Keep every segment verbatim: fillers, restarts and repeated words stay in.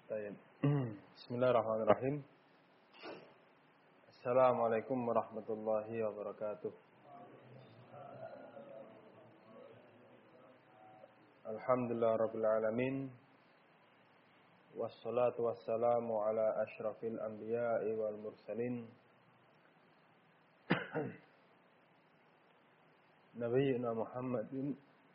Baik. Bismillahirrahmanirrahim. Assalamualaikum warahmatullahi wabarakatuh. Alhamdulillah rabbil alamin. Wassalatu wassalamu ala asyrafil anbiya'i wal mursalin. Nabiyyina Muhammadin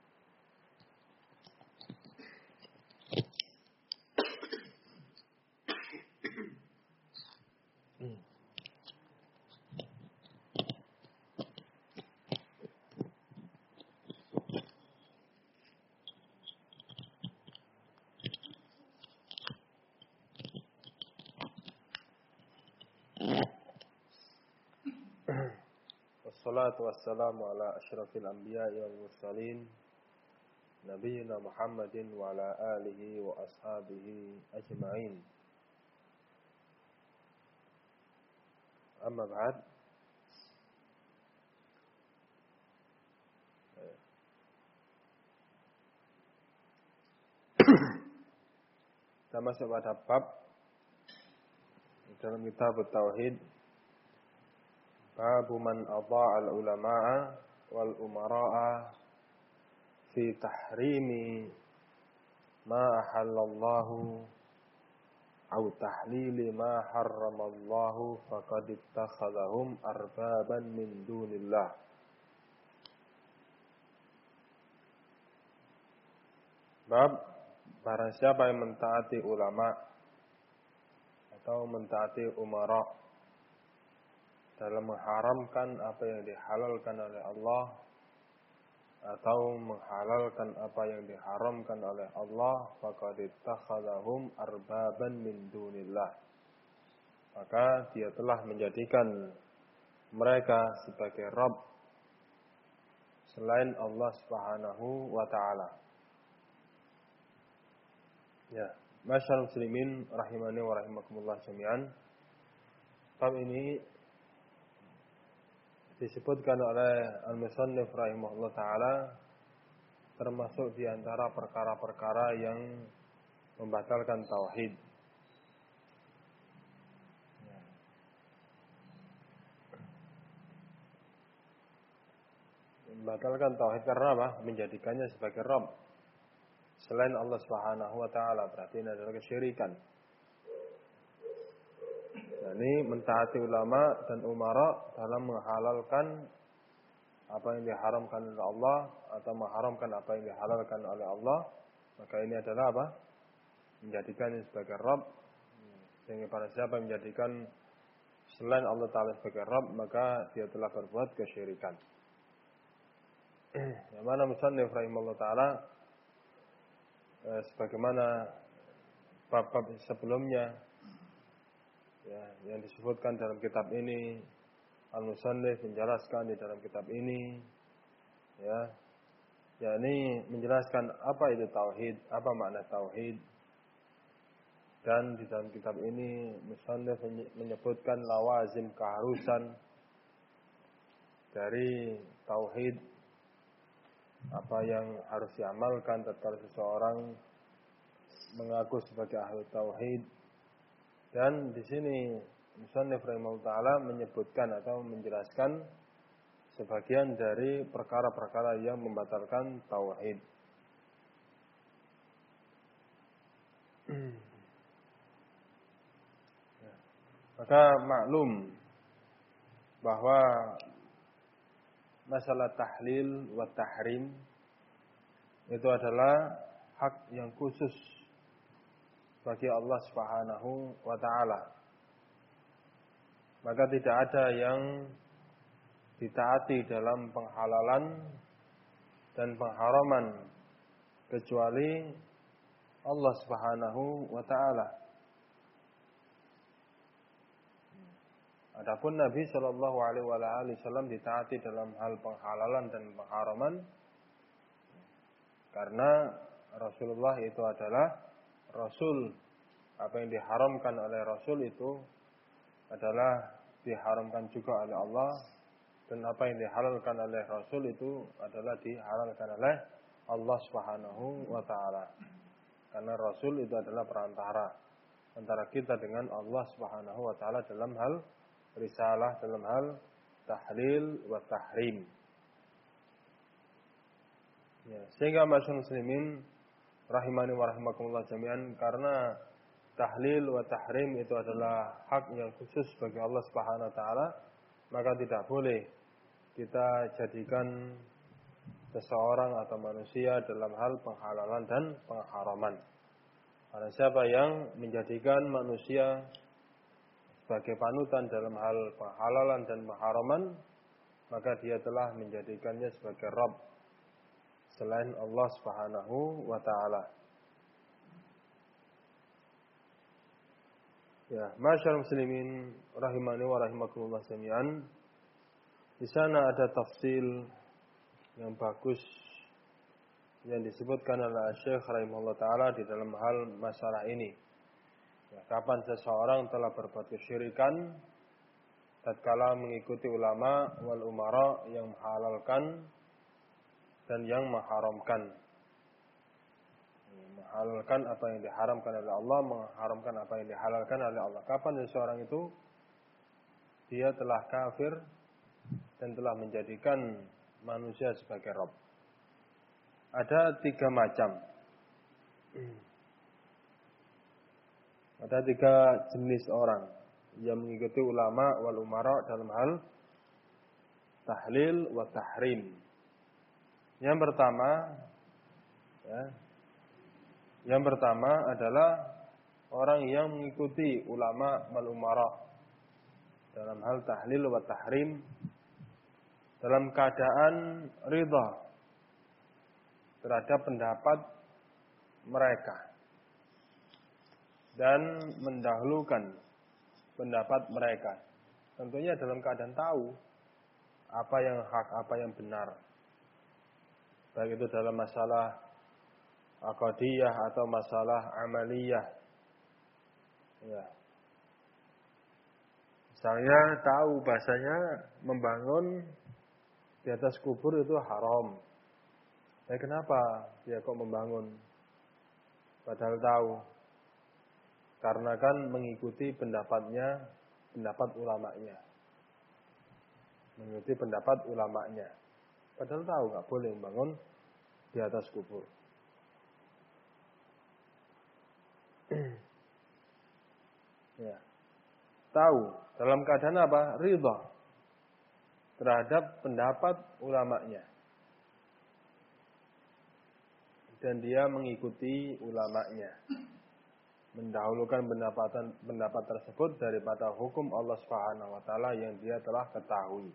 Wassalatu wassalamu ala asyrafil anbiya'i wal mursalin Nabiyyina Muhammadin wa ala alihi wa ashabihi ajma'in. Amma ba'd. Kita masuk pada bab dalam kitab Tauhid. Babu man adha'a al-ulama'a wal umara'a fi tahrimi ma ahallallahu aw tahlili ma harramallahu faqad ittakhadhahum arbaban min dunillah. Bab barang siapa yang mentaati ulama atau mentaati umara dalam mengharamkan apa yang dihalalkan oleh Allah atau menghalalkan apa yang diharamkan oleh Allah, faqad ittakhadhahum arbaban min dunillah, maka dia telah menjadikan mereka sebagai Rabb selain Allah Subhanahu wa taala. Ya, masyaallah muslimin rahimani wa rahimakumullah jami'an. Bab ini disebutkan oleh Al-Musannif rahimahullah ta'ala termasuk di antara perkara-perkara yang membatalkan tauhid. Membatalkan tauhid karena apa? Menjadikannya sebagai Rabb selain Allah Subhanahu wa ta'ala, berarti ini adalah kesyirikan. Ini mentaati ulama dan umara dalam menghalalkan apa yang diharamkan oleh Allah atau mengharamkan apa yang dihalalkan oleh Allah, maka ini adalah apa? Menjadikannya sebagai Rabb. Sehingga pada siapa yang menjadikan selain Allah Ta'ala sebagai Rabb, maka dia telah berbuat kesyirikan. Yang mana musannif rahimahullah ta'ala eh, sebagaimana bab-bab sebelumnya ya, yang disebutkan dalam kitab ini, Al-Musannif menjelaskan di dalam kitab ini, ya, yakni menjelaskan apa itu tauhid, apa makna tauhid, dan di dalam kitab ini Musannif menyebutkan lawazim keharusan dari tauhid, apa yang harus diamalkan tatkala seseorang mengaku sebagai ahli tauhid. Dan di sini Musannif rahimahullah ta'ala menyebutkan atau menjelaskan sebagian dari perkara-perkara yang membatalkan tauhid. Maka maklum bahwa masalah tahlil wa tahrim itu adalah hak yang khusus bagi Allah Subhanahu wa ta'ala. Maka tidak ada yang ditaati dalam penghalalan dan pengharaman kecuali Allah Subhanahu wa ta'ala. Adapun Nabi sallallahu alaihi wasallam ditaati dalam hal penghalalan dan pengharaman karena Rasulullah itu adalah Rasul. Apa yang diharamkan oleh Rasul itu adalah diharamkan juga oleh Allah, dan apa yang dihalalkan oleh Rasul itu adalah dihalalkan oleh Allah Subhanahu wa ta'ala. Karena Rasul itu adalah perantara antara kita dengan Allah Subhanahu wa taala dalam hal risalah, dalam hal tahlil wa tahrim. Ya, sehingga masyarakat muslimin rahimani wa rahimakumullah jami'an, karena tahlil wa tahrim itu adalah hak yang khusus bagi Allah Subhanahu wa taala, maka tidak boleh kita jadikan seseorang atau manusia dalam hal penghalalan dan pengharaman. Karena siapa yang menjadikan manusia sebagai panutan dalam hal penghalalan dan pengharaman, maka dia telah menjadikannya sebagai Rabb selain Allah Subhanahu wa taala. Ya, masyaallah muslimin rahimani wa rahimakumullah jami'an. Di sana ada tafsil yang bagus yang disebutkan oleh Syekh rahimahullah taala di dalam hal masalah ini. Ya, kapan seseorang telah berbuat kesyirikan tatkala mengikuti ulama wal umara yang menghalalkan dan yang mengharamkan. Menghalalkan apa yang diharamkan oleh Allah, mengharamkan apa yang dihalalkan oleh Allah. Kapan seseorang itu dia telah kafir dan telah menjadikan manusia sebagai Rabb. Ada tiga macam. Ada tiga jenis orang yang mengikuti ulama wal umara dalam hal tahlil wa tahrim. Yang pertama, ya, yang pertama adalah orang yang mengikuti ulama wal umara dalam hal tahlil wa tahrim dalam keadaan ridha terhadap pendapat mereka dan mendahulukan pendapat mereka. Tentunya dalam keadaan tahu apa yang hak, apa yang benar. Baik itu dalam masalah aqadiyah atau masalah amaliyah. Ya. Misalnya tahu bahasanya membangun di atas kubur itu haram. Ya, kenapa dia kok membangun? Padahal tahu. Karena kan mengikuti pendapatnya, pendapat ulamanya. Mengikuti pendapat ulamanya. Padahal tahu nggak boleh membangun di atas kubur. Ya. Tahu dalam keadaan apa? Ridha terhadap pendapat ulamanya. Dan dia mengikuti ulamanya, mendahulukan pendapatan pendapat tersebut daripada hukum Allah Subhanahu wa taala yang dia telah ketahui.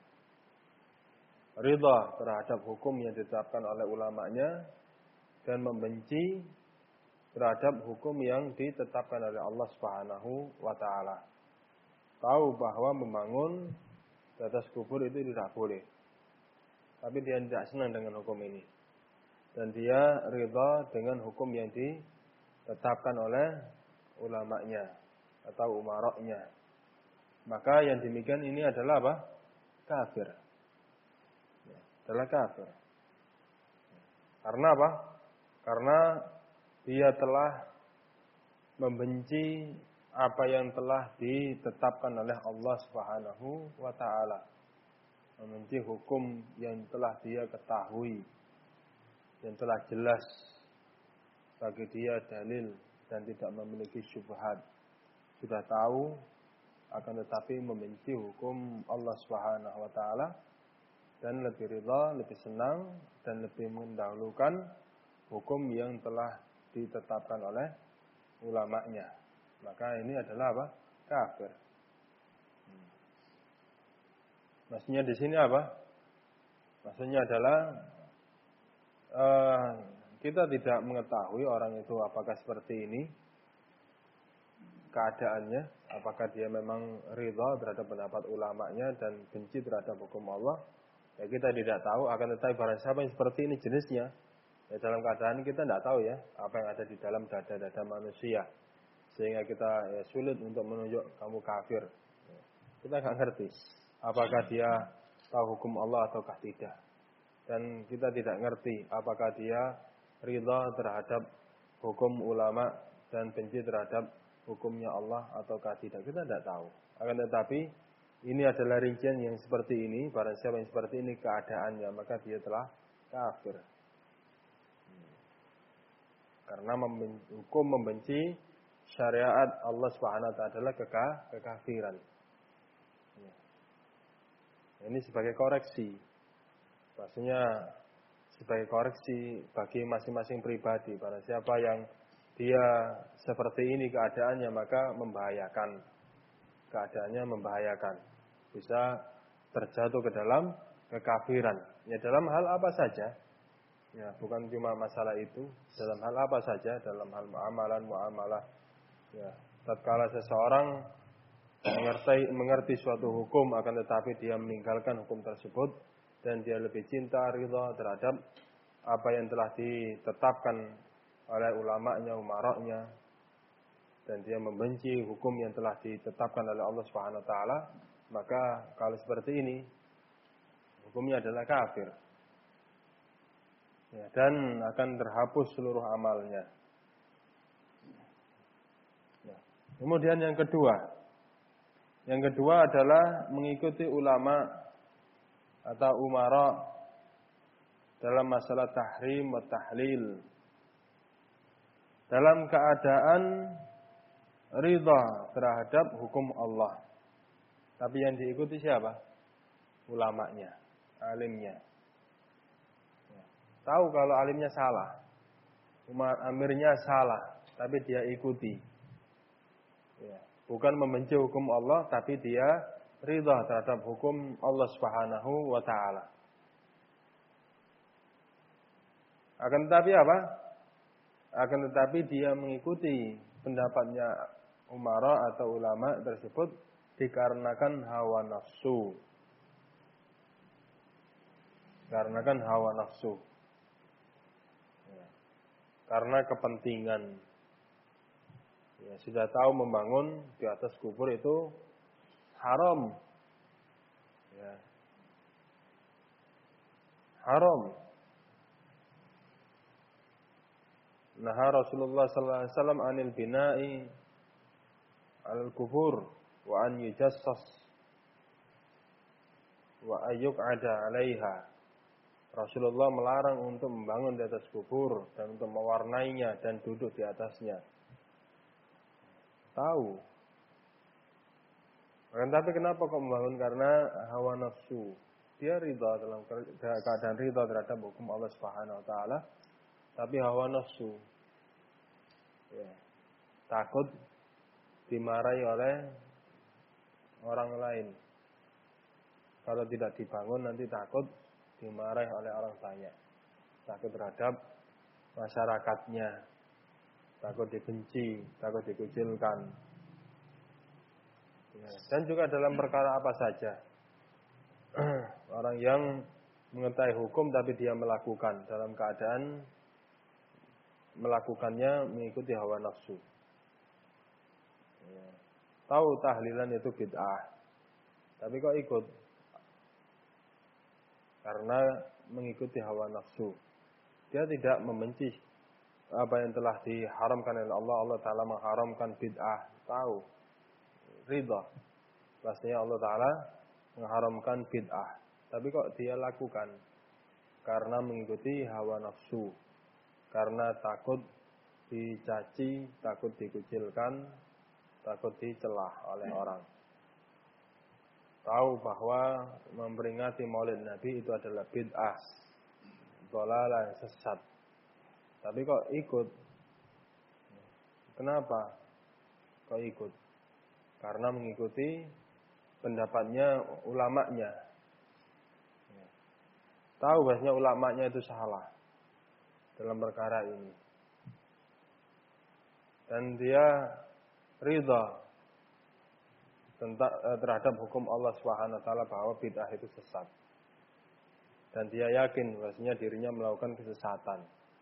Ridha terhadap hukum yang ditetapkan oleh ulamanya dan membenci terhadap hukum yang ditetapkan oleh Allah Subhanahu wa taala. Tahu bahwa membangun di atas kubur itu tidak boleh. Tapi dia tidak senang dengan hukum ini. Dan dia ridha dengan hukum yang ditetapkan oleh ulamanya atau umara'nya. Maka yang demikian ini adalah apa? Kafir. Ya, adalah kafir. Karena apa? Karena dia telah membenci apa yang telah ditetapkan oleh Allah Subhanahu wa taala. Membenci hukum yang telah dia ketahui, yang telah jelas bagi dia dalil dan tidak memiliki syubhat. Sudah tahu akan tetapi membenci hukum Allah Subhanahu wa taala dan lebih ridha, lebih senang dan lebih mendahulukan hukum yang telah ditetapkan oleh ulamanya. Maka ini adalah apa? Kafir. Maksudnya di sini apa? Maksudnya adalah Uh, kita tidak mengetahui orang itu apakah seperti ini keadaannya, apakah dia memang ridha terhadap pendapat ulamanya dan benci terhadap hukum Allah. Ya kita tidak tahu, akan tetapi barang siapa yang seperti ini jenisnya, ya dalam keadaan kita tidak tahu ya apa yang ada di dalam dada-dada manusia, sehingga kita ya, sulit untuk menunjuk kamu kafir. Ya, kita nggak ngerti apakah dia tahu hukum Allah ataukah tidak. Dan kita tidak ngerti apakah dia ridha terhadap hukum ulama dan benci terhadap hukumnya Allah ataukah tidak, kita tidak tahu. Akan tetapi ini adalah rincian yang seperti ini. Barang siapa yang seperti ini keadaannya, maka dia telah kafir. Karena membenci, hukum membenci syariat Allah Subhanahu wa taala adalah keka, kekafiran. Ini sebagai koreksi. Maksudnya sebagai koreksi bagi masing-masing pribadi. Barang siapa yang dia seperti ini keadaannya, maka membahayakan. Keadaannya membahayakan. Bisa terjatuh ke dalam kekafiran. Ya dalam hal apa saja. Ya, bukan cuma masalah itu, dalam hal apa saja, dalam hal muamalan, muamalah. Ya, tatkala seseorang mengerti mengerti suatu hukum akan tetapi dia meninggalkan hukum tersebut dan dia lebih cinta, ridha terhadap apa yang telah ditetapkan oleh ulamanya, umaranya, dan dia membenci hukum yang telah ditetapkan oleh Allah Subhanahu wa taala, maka kalau seperti ini hukumnya adalah kafir. Ya, dan akan terhapus seluruh amalnya. Ya. Kemudian yang kedua, yang kedua adalah mengikuti ulama atau umara dalam masalah tahrim wa tahlil, dalam keadaan ridha terhadap hukum Allah. Tapi yang diikuti siapa? Ulamanya, alimnya. Tahu kalau alimnya salah, umar amirnya salah, tapi dia ikuti. Ya. Bukan membenci hukum Allah, tapi dia ridha terhadap hukum Allah Subhanahu wa taala. Akan tetapi apa? Akan tetapi dia mengikuti pendapatnya umara atau ulama tersebut dikarenakan hawa nafsu. Dikarenakan hawa nafsu. Karena kepentingan. Ya, sudah tahu membangun di atas kubur itu haram. Ya. Haram. Nah, Rasulullah sallallahu alaihi wasallam anil bina'i al kubur wa an yujassas wa ayyuq'ada 'alaiha. Rasulullah melarang untuk membangun di atas kubur dan untuk mewarnainya dan duduk di atasnya. Tahu. Akan tapi kenapa kok membangun? Karena hawa nafsu. Dia ridha dalam keadaan ridha terhadap hukum Allah Subhanahu wa taala, tapi hawa nafsu. Ya. Takut dimarahi oleh orang lain. Kalau tidak dibangun nanti takut dimarahi oleh orang banyak, takut terhadap masyarakatnya, takut dibenci, takut dikucilkan. Ya. Dan juga dalam perkara apa saja, orang yang mengetahui hukum tapi dia melakukan dalam keadaan melakukannya mengikuti hawa nafsu. Ya. Tahu tahlilan itu bid'ah, tapi kok ikut? Karena mengikuti hawa nafsu. Dia tidak membenci apa yang telah diharamkan oleh Allah. Allah Ta'ala mengharamkan bid'ah. Tahu. Ridha. Pastinya Allah Ta'ala mengharamkan bid'ah. Tapi kok dia lakukan? Karena mengikuti hawa nafsu. Karena takut dicaci, takut dikucilkan, takut dicelah oleh orang. Tahu bahwa memperingati Maulid Nabi itu adalah bid'ah, dhalalah, sesat. Tapi kok ikut? Kenapa? Kok ikut? Karena mengikuti pendapatnya ulamanya. Tahu bahasanya ulamanya itu salah dalam perkara ini. Dan dia ridha tentang terhadap hukum Allah Subhanahu wa taala bahwa bid'ah itu sesat. Dan dia yakin bahwasanya dirinya melakukan kesesatan.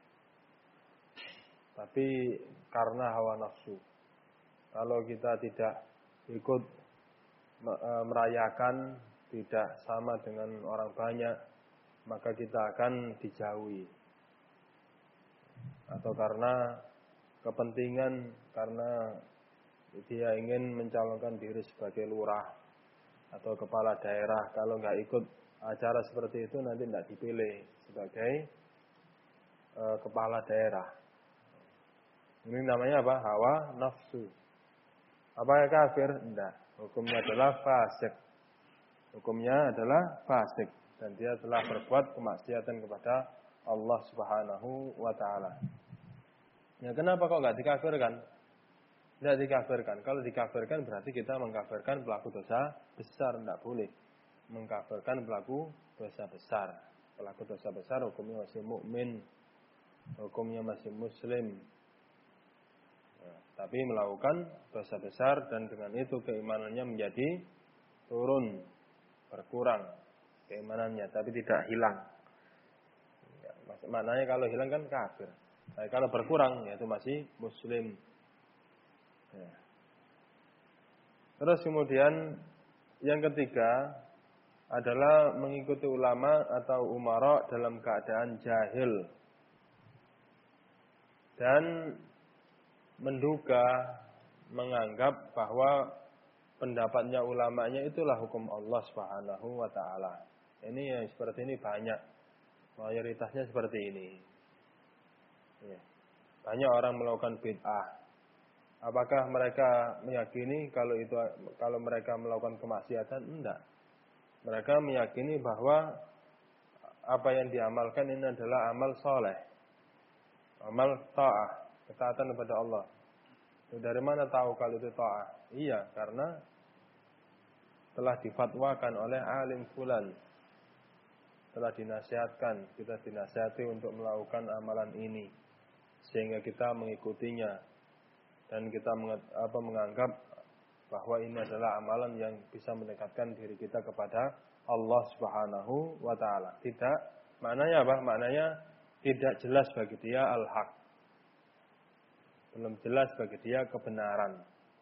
Tapi karena hawa nafsu. Kalau kita tidak ikut merayakan, tidak sama dengan orang banyak, maka kita akan dijauhi. Atau karena kepentingan, karena dia ingin mencalonkan diri sebagai lurah atau kepala daerah, kalau nggak ikut acara seperti itu nanti tidak dipilih sebagai e, kepala daerah. Ini namanya apa? Hawa nafsu. Apakah kafir? Tidak. Hukumnya adalah fasik. Hukumnya adalah fasik. Dan dia telah berbuat kemaksiatan kepada Allah Subhanahu wa ta'ala. Ya, kenapa kok nggak dikafirkan? Tidak dikafirkan. Kalau dikafirkan berarti kita mengkafirkan pelaku dosa besar. Tidak boleh mengkafirkan pelaku dosa besar. Pelaku dosa besar hukumnya masih mukmin, hukumnya masih muslim. Ya, tapi melakukan dosa besar dan dengan itu keimanannya menjadi turun, berkurang keimanannya, tapi tidak hilang. Ya, maknanya kalau hilang kan kafir. Tapi kalau berkurang, yaitu masih muslim. Ya. Terus kemudian yang ketiga adalah mengikuti ulama atau umara dalam keadaan jahil dan menduga, menganggap bahwa pendapatnya ulamanya itulah hukum Allah Subhanahu wa ta'ala. Ini yang seperti ini banyak. Mayoritasnya seperti ini. Ya. Banyak orang melakukan bid'ah. Apakah mereka meyakini kalau itu kalau mereka melakukan kemaksiatan? Enggak. Mereka meyakini bahwa apa yang diamalkan ini adalah amal soleh, amal ta'ah, ketaatan kepada Allah. Dari mana tahu kalau itu ta'ah? Iya, karena telah difatwakan oleh alim fulan, telah dinasihatkan, kita dinasihati untuk melakukan amalan ini, sehingga kita mengikutinya dan kita apa, menganggap bahwa ini adalah amalan yang bisa mendekatkan diri kita kepada Allah Subhanahu wa ta'ala. Tidak, maknanya apa? Maknanya tidak jelas bagi dia al-haq. Belum jelas bagi dia kebenaran.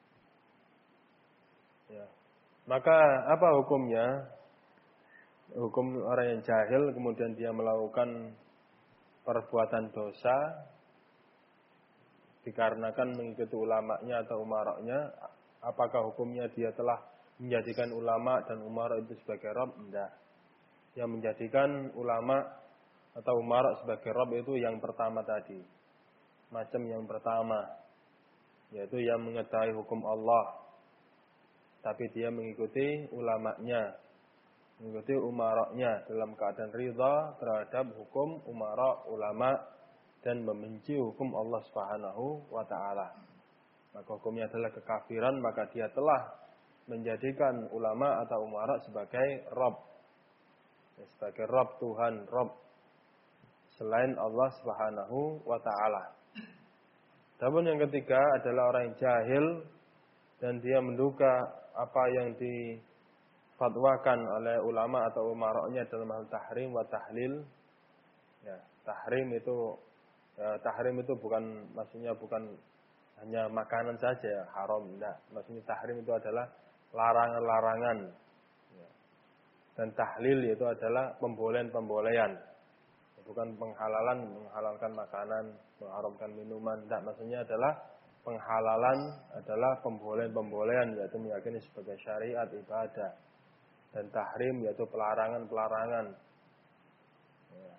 Ya. Maka apa hukumnya? Hukum orang yang jahil kemudian dia melakukan perbuatan dosa dikarenakan mengikuti ulamanya atau umaranya. Apakah hukumnya dia telah menjadikan ulama dan umara itu sebagai Rabb? Tidak. Yang menjadikan ulama atau umara sebagai Rabb itu yang pertama tadi. Macam yang pertama. Yaitu yang mengetahui hukum Allah. Tapi dia mengikuti ulamanya. Mengikuti umaranya dalam keadaan ridha terhadap hukum umara ulama. Dan membenci hukum Allah Subhanahu wa ta'ala. Maka hukumnya adalah kekafiran, maka dia telah menjadikan ulama atau umara sebagai Rabb. Sebagai Rabb Tuhan, Rabb selain Allah Subhanahu wa ta'ala. Namun yang ketiga adalah orang yang jahil dan dia menduga apa yang difatwakan oleh ulama atau umaranya dalam hal tahrim wa tahlil. Ya, tahrim itu ya, tahrim itu bukan maksudnya bukan hanya makanan saja ya, haram, enggak. Maksudnya tahrim itu adalah larangan-larangan. Ya. Dan tahlil itu adalah pembolehan-pembolehan. Bukan penghalalan, menghalalkan makanan, mengharamkan minuman. Enggak, maksudnya adalah penghalalan adalah pembolehan-pembolehan, yaitu meyakini sebagai syariat ibadah. Dan tahrim yaitu pelarangan-pelarangan. Ya.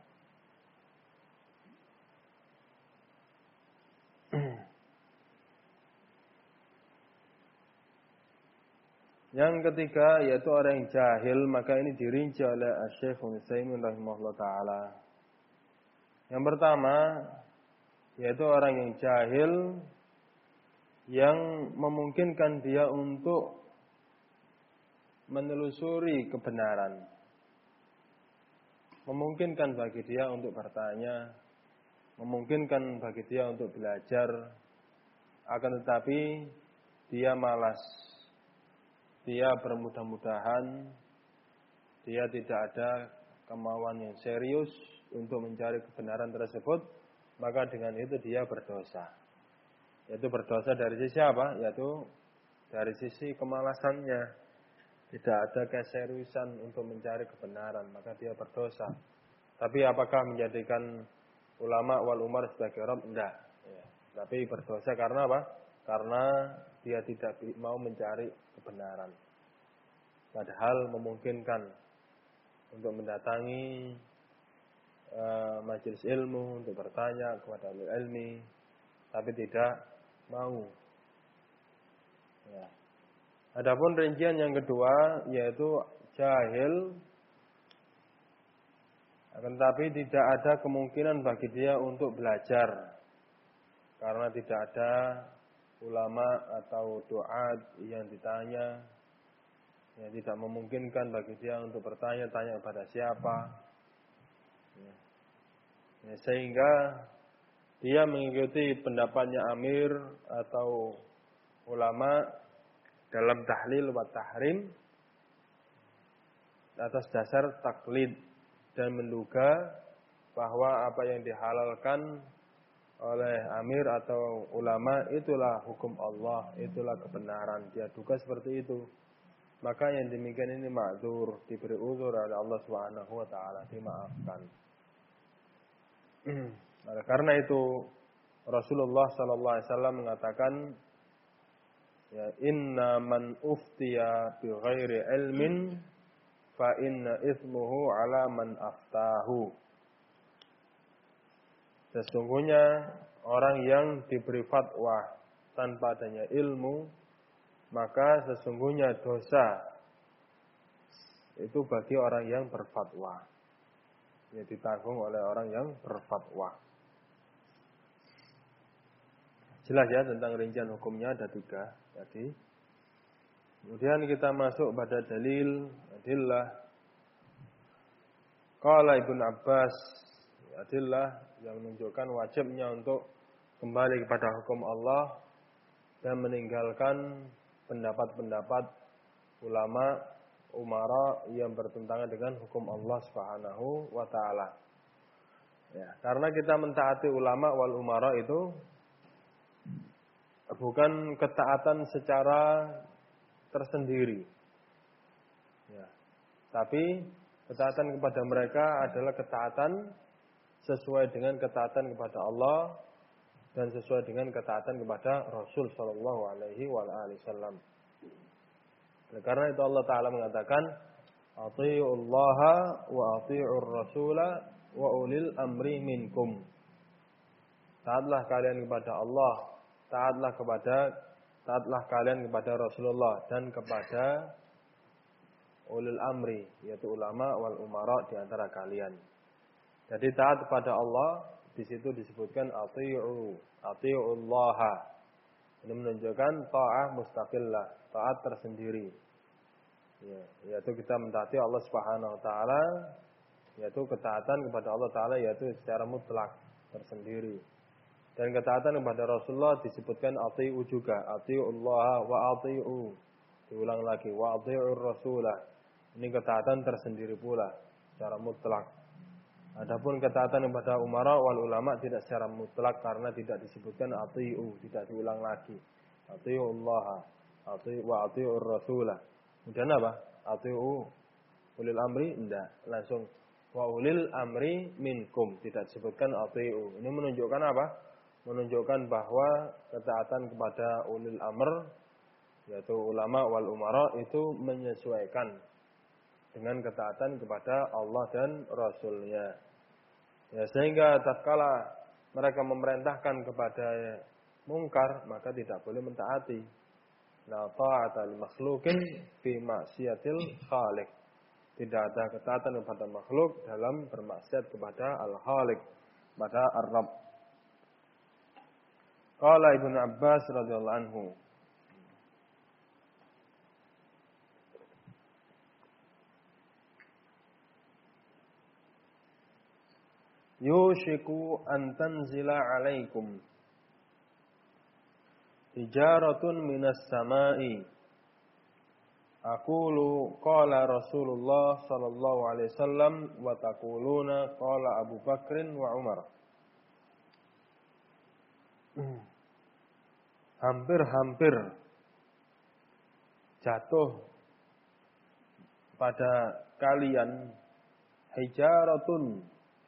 Yang ketiga yaitu orang yang jahil, maka ini dirinci oleh Syekh Ibnu Utsaimin rahimahullah taala. Yang pertama yaitu orang yang jahil yang memungkinkan dia untuk menelusuri kebenaran. Memungkinkan bagi dia untuk bertanya, memungkinkan bagi dia untuk belajar, akan tetapi dia malas. Dia bermudah-mudahan, dia tidak ada kemauan yang serius untuk mencari kebenaran tersebut, maka dengan itu dia berdosa. Yaitu berdosa dari sisi apa? Yaitu dari sisi kemalasannya. Tidak ada keseriusan untuk mencari kebenaran, maka dia berdosa. Tapi apakah menjadikan ulama wal umar sebagai Rabb? Tidak. Ya. Tapi berdosa karena apa? Karena dia tidak mau mencari kebenaran. Padahal memungkinkan untuk mendatangi uh, majelis ilmu untuk bertanya kepada ahli ilmi, tapi tidak mau. Ya. Adapun rincian yang kedua yaitu jahil, akan tetapi tidak ada kemungkinan bagi dia untuk belajar karena tidak ada ulama atau doa yang ditanya, yang tidak memungkinkan bagi dia untuk bertanya-tanya kepada siapa. Ya. Ya, sehingga dia mengikuti pendapatnya amir atau ulama dalam tahlil wa tahrim atas dasar taklid dan menduga bahwa apa yang dihalalkan oleh amir atau ulama itulah hukum Allah, itulah kebenaran. Dia duga seperti itu. Maka yang demikian ini ma'dzur, diberi uzur oleh Allah Subhanahu wa taala, dimaafkan. Nah, karena itu Rasulullah sallallahu alaihi wasallam mengatakan, ya, inna man uftiya bi ghairi ilmin fa inna itsmuhu ala man aftahu. Sesungguhnya orang yang diberi fatwa tanpa adanya ilmu, maka sesungguhnya dosa itu bagi orang yang berfatwa. Ya, ditanggung oleh orang yang berfatwa. Jelas ya tentang rincian hukumnya ada tiga tadi. Kemudian kita masuk pada dalil adillah. Qala Ibnu Abbas, adillah yang menunjukkan wajibnya untuk kembali kepada hukum Allah dan meninggalkan pendapat-pendapat ulama, umara yang bertentangan dengan hukum Allah Subhanahu wa taala. Ya, karena kita mentaati ulama wal umara itu bukan ketaatan secara tersendiri. Ya. Tapi ketaatan kepada mereka adalah ketaatan sesuai dengan ketaatan kepada Allah dan sesuai dengan ketaatan kepada Rasul sallallahu alaihi wasallam. Karena itu Allah Ta'ala mengatakan, Ati'ullaha wa ati'ur rasula wa ulil amri minkum. Taatlah kalian kepada Allah, taatlah kepada taatlah kalian kepada Rasulullah dan kepada ulil amri, yaitu ulama wal umara di antara kalian. Jadi taat kepada Allah di situ disebutkan ati'u, ati'ullaha. Ini menunjukkan ta'ah mustaqillah, taat tersendiri. Ya, yaitu kita mentaati Allah Subhanahu wa taala, yaitu ketaatan kepada Allah taala yaitu secara mutlak tersendiri. Dan ketaatan kepada Rasulullah disebutkan ati'u juga, ati'ullaha wa ati'u. Diulang lagi, wa ati'ur rasulah. Ini ketaatan tersendiri pula secara mutlak. Adapun ketaatan kepada umara wal ulama tidak secara mutlak karena tidak disebutkan ati'u, tidak diulang lagi. Ati'ullaha, ati'u wa ati'ur rasulah. Kemudian apa? Ati'u ulil amri, enggak, langsung wa ulil amri minkum, tidak disebutkan ati'u. Ini menunjukkan apa? Menunjukkan bahwa ketaatan kepada ulil amr, yaitu ulama wal umara, itu menyesuaikan dengan ketaatan kepada Allah dan Rasulnya. Ya, sehingga tatkala mereka memerintahkan kepada mungkar, maka tidak boleh mentaati. La ta'ata li makhluqin fi ma'siyatil khaliq. Tidak ada ketaatan kepada makhluk dalam bermaksiat kepada al-Khaliq, pada Ar-Rabb. Qala Ibnu Abbas radhiyallahu anhu, yushiku an tanzila alaikum hijaratun minas sama'i. Aqulu qala Rasulullah sallallahu alaihi wasallam wa taquluna qala Abu Bakrin wa Umar. Hampir-hampir jatuh pada kalian hijaratun,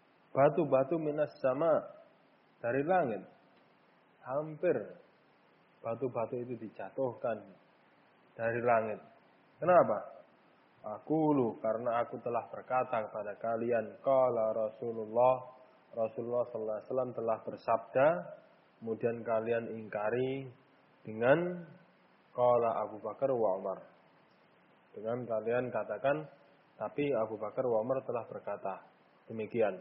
batu-batu minas sama, dari langit. Hampir batu-batu itu dijatuhkan dari langit. Kenapa? Aku lu karena aku telah berkata kepada kalian, qala Rasulullah, Rasulullah sallallahu alaihi wasallam telah bersabda, kemudian kalian ingkari dengan qala Abu Bakar wa Umar. Dengan kalian katakan, tapi Abu Bakar wa Umar telah berkata. Demikian.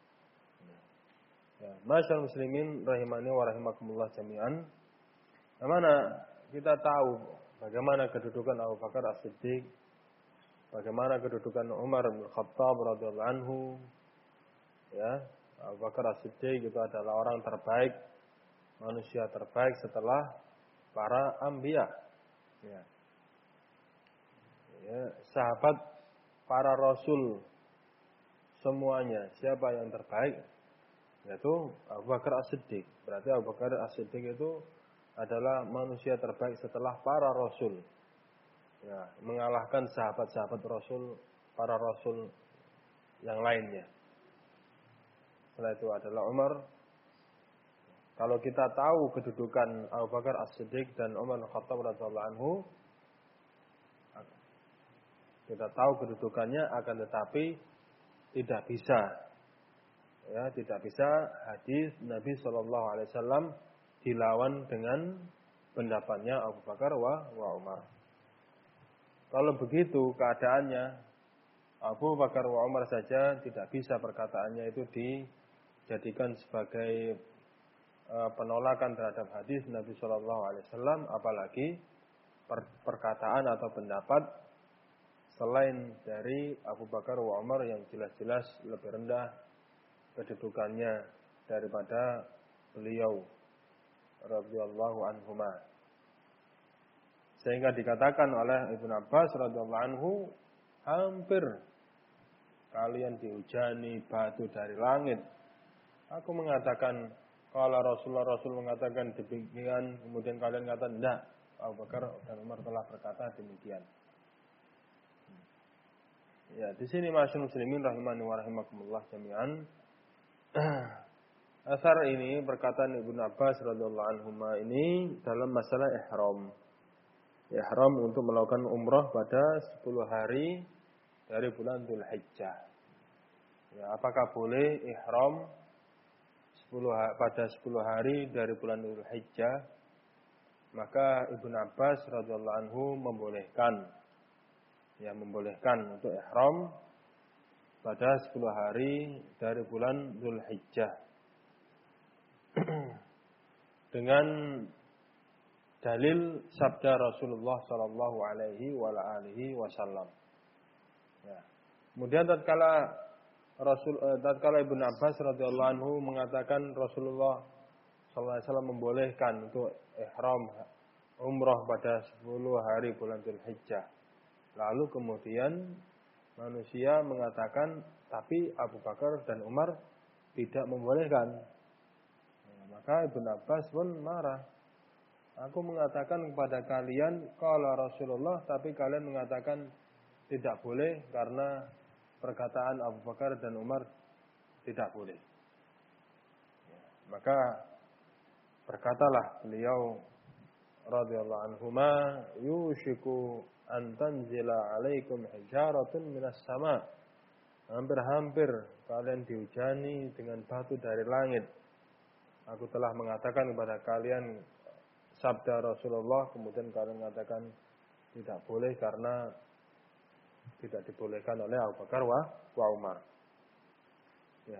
Ya, masyaallah muslimin rahimani wa rahimakumullah jami'an. Bagaimana kita tahu bagaimana kedudukan Abu Bakar As-Siddiq, bagaimana kedudukan Umar bin Khattab radhiyallahu anhu. Ya, Abu Bakar As-Siddiq itu adalah orang terbaik, manusia terbaik setelah para anbiya. Ya. Ya, sahabat para rasul semuanya, siapa yang terbaik? Yaitu Abu Bakar As-Siddiq. Berarti Abu Bakar As-Siddiq itu adalah manusia terbaik setelah para rasul. Ya, mengalahkan sahabat-sahabat rasul, para rasul yang lainnya. Setelah itu adalah Umar. Kalau kita tahu kedudukan Abu Bakar As-Siddiq dan Umar bin Khattab radhiyallahu anhu, kita tahu kedudukannya, akan tetapi tidak bisa, ya, tidak bisa hadis Nabi Shallallahu Alaihi Wasallam dilawan dengan pendapatnya Abu Bakar wa, wa Umar. Kalau begitu keadaannya, Abu Bakar wa Umar saja tidak bisa perkataannya itu dijadikan sebagai uh, penolakan terhadap hadis Nabi Shallallahu Alaihi Wasallam, apalagi per, perkataan atau pendapat selain dari Abu Bakar wa Umar yang jelas-jelas lebih rendah kedudukannya daripada beliau radhiyallahu anhuma. Sehingga dikatakan oleh Ibnu Abbas radhiyallahu anhu, hampir kalian dihujani batu dari langit. Aku mengatakan, kalau Rasulullah Rasul mengatakan demikian, kemudian kalian katakan tidak, Abu Bakar dan Umar telah berkata demikian. Ya, di sini masyaallah muslimin rahimani wa rahimakumullah jami'an. Asar ini perkataan Ibnu Abbas radhiyallahu anhuma ini dalam masalah ihram. Ihram untuk melakukan umrah pada sepuluh hari dari bulan Dzulhijjah. Ya, apakah boleh ihram sepuluh pada sepuluh hari dari bulan Dzulhijjah? Maka Ibnu Abbas radhiyallahu anhu membolehkan, ya, membolehkan untuk ihram pada sepuluh hari dari bulan Dzulhijjah dengan dalil sabda Rasulullah sallallahu alaihi wa alihi wasallam. Ya. Kemudian tatkala Rasul eh, tatkala Ibnu Abbas radhiyallahu anhu mengatakan Rasulullah sallallahu alaihi wasallam membolehkan untuk ihram umrah pada sepuluh hari bulan Dzulhijjah. Lalu kemudian manusia mengatakan, tapi Abu Bakar dan Umar tidak membolehkan. Nah, maka Ibnu Abbas pun marah. Aku mengatakan kepada kalian, qala Rasulullah, tapi kalian mengatakan tidak boleh karena perkataan Abu Bakar dan Umar tidak boleh. Ya, maka berkatalah beliau radhiyallahu anhuma, yushiku an tanzila alaikum hijaratun minas sama. Hampir-hampir kalian dihujani dengan batu dari langit. Aku telah mengatakan kepada kalian sabda Rasulullah, kemudian kalian mengatakan tidak boleh karena tidak dibolehkan oleh Abu Bakar wa, wa Umar. Ya.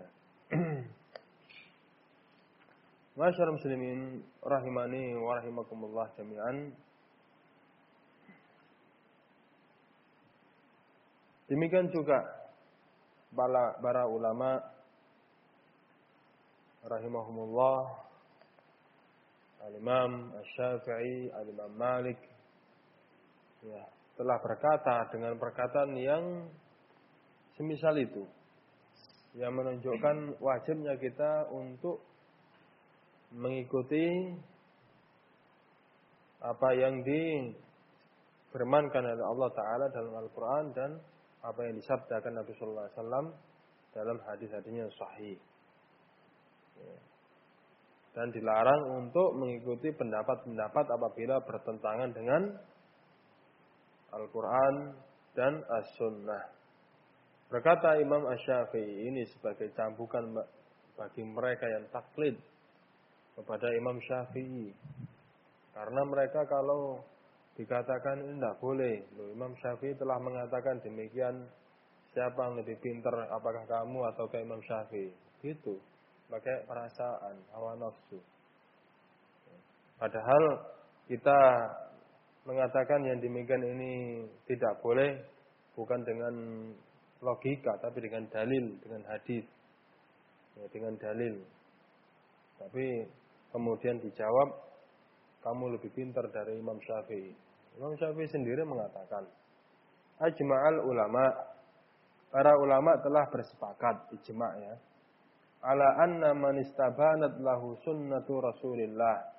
Masyaallah muslimin rahimani wa rahimakumullah jami'an. Demikian juga para, para ulama rahimahumullah, Al-Imam Asy-Syafi'i, Al-Imam Malik, ya, telah berkata dengan perkataan yang semisal itu, yang menunjukkan wajibnya kita untuk mengikuti apa yang difirmankan oleh Allah Ta'ala dalam Al-Quran dan apa yang disabdakan Nabi Sallallahu Alaihi Wasallam dalam hadis-hadisnya sahih. dan dilarang untuk mengikuti pendapat-pendapat apabila bertentangan dengan Al-Quran dan As-Sunnah. Berkata Imam Asy-Syafi'i, ini sebagai cambukan bagi mereka yang taklid kepada Imam Syafi'i. Karena mereka kalau dikatakan ini tidak boleh, loh, Imam Syafi'i telah mengatakan demikian, siapa yang lebih pintar, apakah kamu atau ke Imam Syafi'i? Gitu, pakai perasaan, hawa nafsu. Padahal kita mengatakan yang demikian ini tidak boleh bukan dengan logika, tapi dengan dalil, dengan hadis, ya, dengan dalil. Tapi kemudian dijawab, kamu lebih pintar dari Imam Syafi'i. Imam Syafi'i sendiri mengatakan, ajma'al ulama, para ulama telah bersepakat, ijma' ya, ala anna man istabanat lahu sunnatu Rasulillah.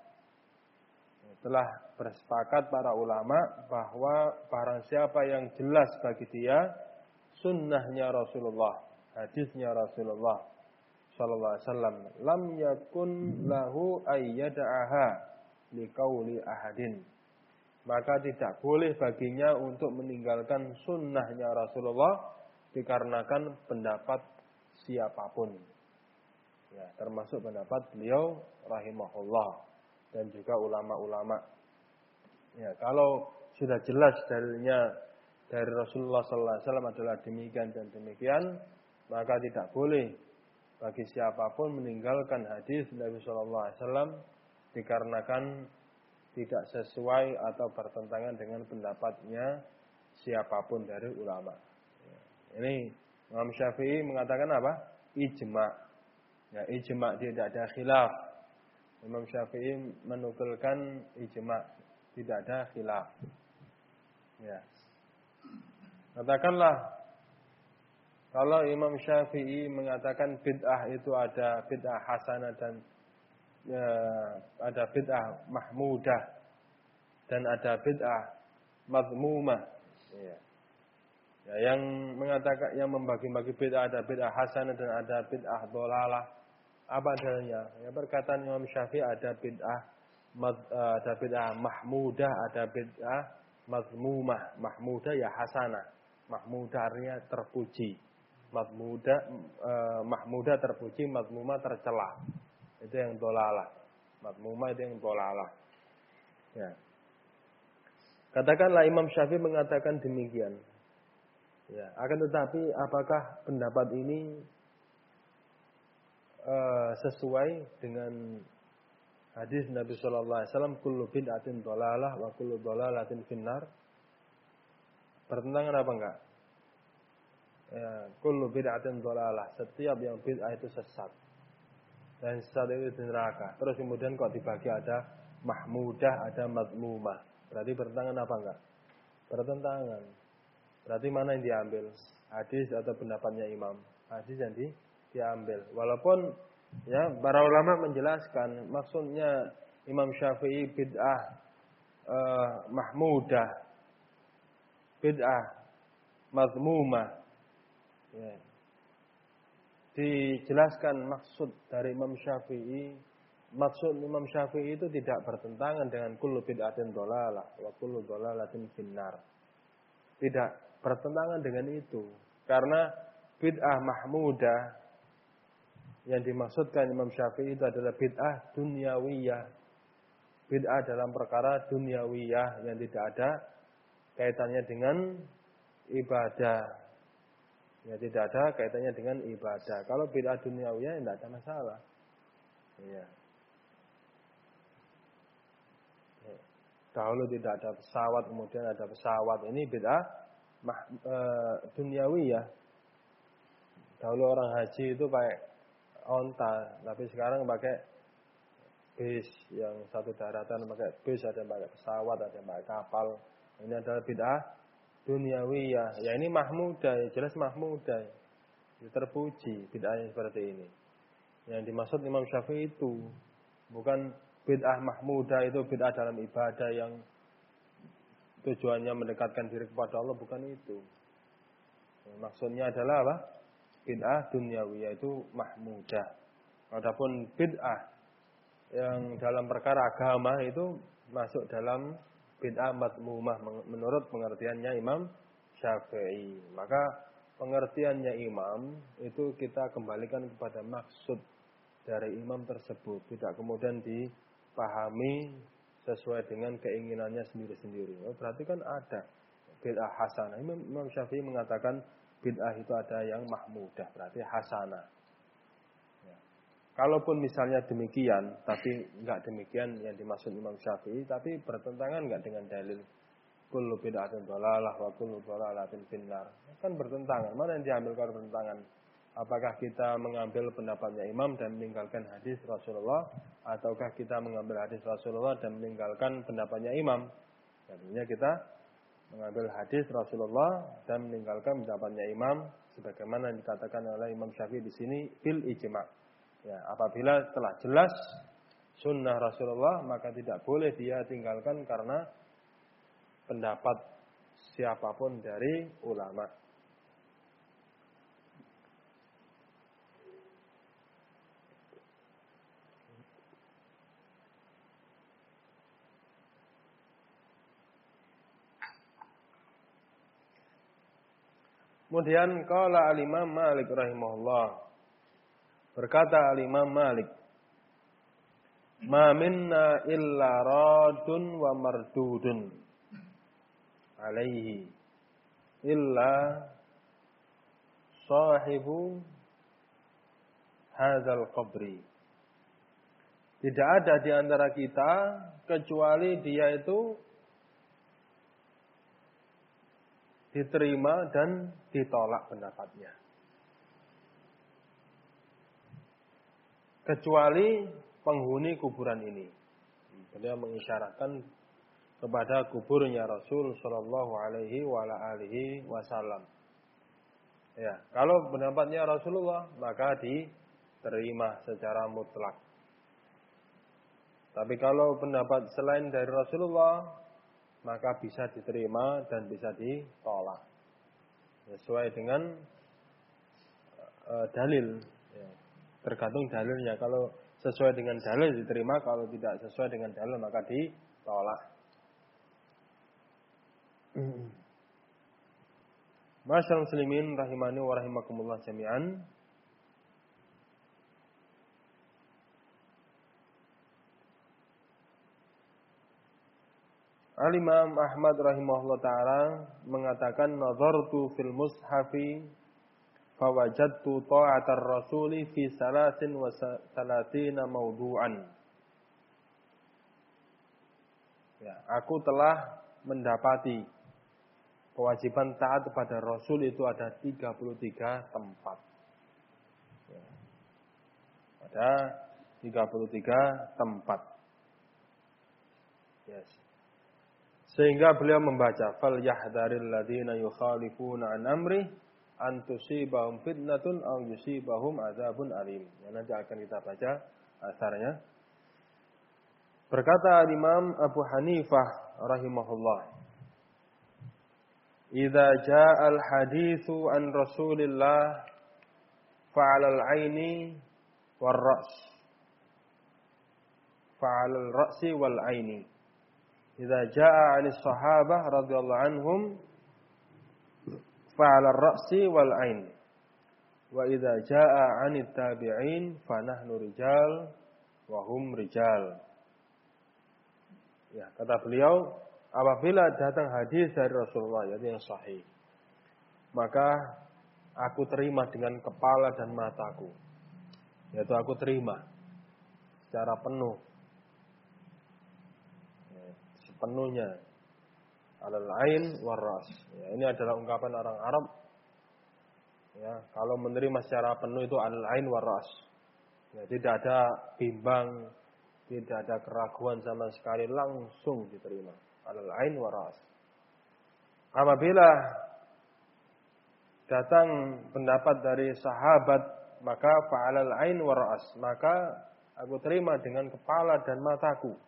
Telah bersepakat para ulama bahwa barang siapa yang jelas bagi dia sunnahnya Rasulullah, hadisnya Rasulullah sallallahu alaihi wasallam, lam yakun lahu ayyada'aha liqauli ahadin. Maka tidak boleh baginya untuk meninggalkan sunnahnya Rasulullah dikarenakan pendapat siapapun. Ya, termasuk pendapat beliau rahimahullah dan juga ulama-ulama. Ya, kalau sudah jelas dalilnya dari Rasulullah sallallahu alaihi wasallam adalah demikian dan demikian, maka tidak boleh bagi siapapun meninggalkan hadis Nabi sallallahu alaihi wasallam dikarenakan tidak sesuai atau bertentangan dengan pendapatnya siapapun dari ulama. Ya, ini Imam Syafi'i mengatakan apa? Ijma'. Ya, ijma' tidak ada khilaf. Imam Syafi'i menukilkan ijma', tidak ada khilaf. Ya. Katakanlah kalau Imam Syafi'i mengatakan bid'ah itu ada bid'ah hasanah dan ya, ada bid'ah mahmudah dan ada bid'ah mazmumah. Ya. Ya, yang mengatakan yang membagi-bagi bid'ah ada bid'ah hasanah dan ada bid'ah dhalalah. Apa dalilnya? Ya, perkataan Imam Syafi'i ada bid'ah ada bid'ah mahmudah, ada bid'ah mazmumah. Mahmudah ya hasanah. Mahmudah artinya terpuji. Mazmudah eh, mahmudah terpuji, mazmumah tercela. Itu yang dhalalah. Mazmumah itu yang dhalalah. Ya. Katakanlah Imam Syafi'i mengatakan demikian. Ya, akan tetapi apakah pendapat ini uh, sesuai dengan hadis Nabi sallallahu alaihi wasallam, kullu bid'atin dhalalah wa kullu dhalalatin finnar? Bertentangan apa enggak? Ya, kullu bid'atin dhalalah, setiap yang bid'ah itu sesat. Dan sesat itu di neraka. Terus kemudian kok dibagi ada mahmudah, ada mazmumah. Berarti bertentangan apa enggak? Bertentangan. Berarti mana yang diambil? Hadis atau pendapatnya imam? Hadis yang di, diambil. Walaupun ya para ulama menjelaskan maksudnya Imam Syafi'i bid'ah eh, mahmudah, bid'ah mazmumah. Ya. Dijelaskan maksud dari Imam Syafi'i. Maksud Imam Syafi'i itu tidak bertentangan dengan kullu bid'atin dhalalah wa kullu dhalalatin finnar. Tidak bertentangan dengan itu. Karena bid'ah mahmudah yang dimaksudkan Imam Syafi'i itu adalah bid'ah dunyawiyah. Bid'ah dalam perkara dunyawiyah yang tidak ada kaitannya dengan ibadah. Ya, tidak ada kaitannya dengan ibadah. Kalau bid'ah dunyawiyah tidak ada masalah. Ya. Dahulu tidak ada pesawat, kemudian ada pesawat. Ini bid'ah mah, e, duniawi ya. Dahulu orang haji itu pakai onta, tapi sekarang pakai bis, yang satu daratan pakai bis, ada yang pakai pesawat, ada yang pakai kapal. Ini adalah bid'ah duniawi ya. Ya ini mahmudah, ya jelas mahmudah. Ya, terpuji bid'ahnya seperti ini. Yang dimaksud Imam Syafi'i itu bukan bid'ah mahmudah itu bid'ah dalam ibadah yang tujuannya mendekatkan diri kepada Allah, bukan itu. Maksudnya adalah apa? Bid'ah duniawi, yaitu mahmudah. Adapun bid'ah yang dalam perkara agama itu masuk dalam bid'ah madmumah menurut pengertiannya Imam Syafi'i. Maka pengertiannya imam itu kita kembalikan kepada maksud dari imam tersebut, tidak kemudian dipahami sesuai dengan keinginannya sendiri-sendiri. Oh, berarti kan ada bid'ah hasanah. Imam Syafi'i mengatakan bid'ah itu ada yang mahmudah, berarti hasanah. Ya. Kalaupun misalnya demikian, tapi enggak demikian yang dimaksud Imam Syafi'i, tapi bertentangan enggak dengan dalil kullu bid'atin dhalalah wa kullu dhalalatin finnar. Kan bertentangan. Mana yang diambil kalau bertentangan? Apakah kita mengambil pendapatnya imam dan meninggalkan hadis Rasulullah, ataukah kita mengambil hadis Rasulullah dan meninggalkan pendapatnya imam? Tentunya kita mengambil hadis Rasulullah dan meninggalkan pendapatnya imam, sebagaimana yang dikatakan oleh Imam Syafi'i di sini bil ijma'. Ya, apabila telah jelas sunnah Rasulullah, maka tidak boleh dia tinggalkan karena pendapat siapapun dari ulama. Kemudian qala al-Imam Malik rahimahullah. Berkata al-Imam Malik, "Ma minna illa radun wa mardudun alaihi illa sahibu hadzal qabri." Tidak ada di antara kita kecuali dia itu diterima dan ditolak pendapatnya. Kecuali penghuni kuburan ini. Beliau mengisyaratkan kepada kuburnya Rasul sallallahu alaihi wa ala alihi wasallam. Ya, kalau pendapatnya Rasulullah maka diterima secara mutlak. Tapi kalau pendapat selain dari Rasulullah maka bisa diterima dan bisa ditolak sesuai dengan uh, dalil. Ya, tergantung dalilnya. Kalau sesuai dengan dalil diterima, kalau tidak sesuai dengan dalil maka ditolak. Masyaallah muslimin rahimani wa rahimakumullah jami'an. Al-Imam Ahmad rahimahullah ta'ala mengatakan, "Nazartu fil mushafi fawajadtu ta'atar rasuli fi salasin wa salatina mawdu'an." Ya, aku telah mendapati kewajiban taat kepada Rasul itu ada tiga puluh tiga tempat. Ya. Ada tiga puluh tiga tempat. Yes. Sehingga beliau membaca, "Fal yahdharil ladzina yukhalifuna an amri an tusibahum fitnatun aw yusibahum adzabun alim." Ya, nanti akan kita baca asarnya. Berkata Imam Abu Hanifah rahimahullah, "Idza ja'al haditsu an Rasulillah fa'alal 'aini war ra's fa'alal ra'si wal 'aini. Idza jaa'a 'anis sahabah radhiyallahu anhum fa'ala ar-ra'si wal 'ain. Wa idza jaa'a 'anit tabi'in fa nahnu rijal wa hum rijal." Ya, kata beliau, apabila datang hadis dari Rasulullah yaitu yang sahih, maka aku terima dengan kepala dan mataku. Yaitu aku terima secara penuh. Penuhnya alal ain waras. Ya, ini adalah ungkapan orang Arab. Ya, kalau menerima secara penuh itu alal ain waras. Ya, tidak ada bimbang, tidak ada keraguan sama sekali, langsung diterima alal ain waras. Apabila datang pendapat dari sahabat, maka fa'alal ain waras, maka aku terima dengan kepala dan mataku.